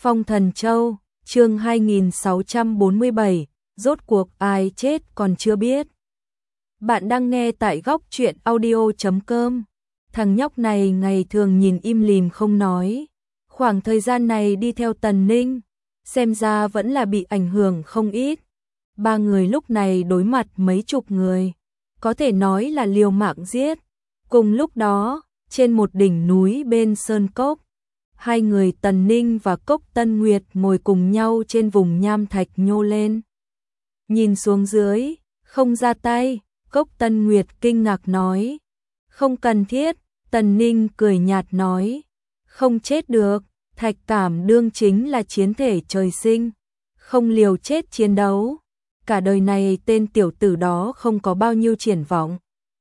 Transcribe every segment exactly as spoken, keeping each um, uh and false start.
Phong Thần Châu, chương hai nghìn sáu trăm bốn mươi bảy, rốt cuộc ai chết còn chưa biết. Bạn đang nghe tại góc truyện audio chấm com. Thằng nhóc này ngày thường nhìn im lìm không nói. Khoảng thời gian này đi theo Tần Ninh, xem ra vẫn là bị ảnh hưởng không ít. Ba người lúc này đối mặt mấy chục người, có thể nói là liều mạng giết. Cùng lúc đó, trên một đỉnh núi bên Sơn Cốc, hai người Tần Ninh và Cốc Tân Nguyệt ngồi cùng nhau trên vùng nham thạch nhô lên. Nhìn xuống dưới, không ra tay, Cốc Tân Nguyệt kinh ngạc nói. Không cần thiết, Tần Ninh cười nhạt nói. Không chết được, Thạch Cảm Đương chính là chiến thể trời sinh, không liều chết chiến đấu. Cả đời này tên tiểu tử đó không có bao nhiêu triển vọng.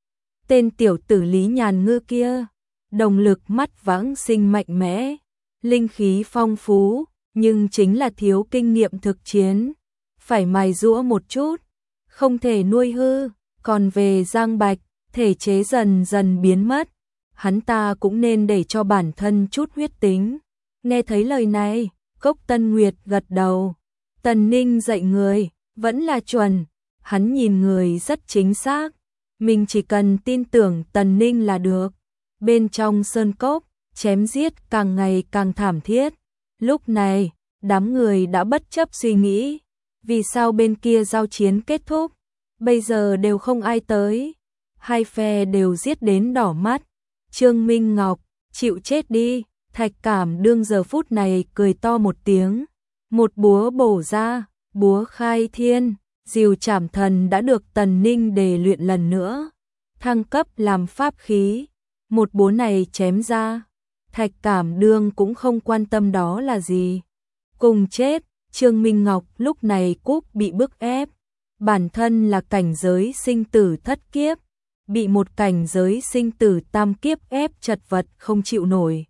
Tên tiểu tử Lý Nhàn Ngư kia, đồng lực mắt vãng sinh mạnh mẽ, linh khí phong phú, nhưng chính là thiếu kinh nghiệm thực chiến, phải mài giũa một chút, không thể nuôi hư. Còn về Giang Bạch, thể chế dần dần biến mất, hắn ta cũng nên để cho bản thân chút huyết tính. Nghe thấy lời này, Cốc Tân Nguyệt gật đầu. Tần Ninh dạy người, vẫn là chuẩn, hắn nhìn người rất chính xác, mình chỉ cần tin tưởng Tần Ninh là được. Bên trong sơn cốc, chém giết càng ngày càng thảm thiết. Lúc này, đám người đã bất chấp suy nghĩ, vì sao bên kia giao chiến kết thúc, bây giờ đều không ai tới. Hai phe đều giết đến đỏ mắt. Trương Minh Ngọc, chịu chết đi. Thạch Cảm Đương giờ phút này cười to một tiếng, một búa bổ ra, búa khai thiên, diều trảm thần đã được Tần Ninh đề luyện lần nữa, thăng cấp làm pháp khí. Một búa này chém ra, Thạch Cảm Đương cũng không quan tâm đó là gì. Cùng chết. Trương Minh Ngọc lúc này cúp bị bức ép, bản thân là cảnh giới sinh tử thất kiếp, bị một cảnh giới sinh tử tam kiếp ép chật vật không chịu nổi.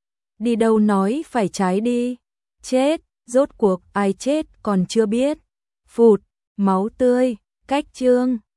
Đi đâu nói phải trái đi, chết, rốt cuộc ai chết còn chưa biết. Phụt, máu tươi, cách chương.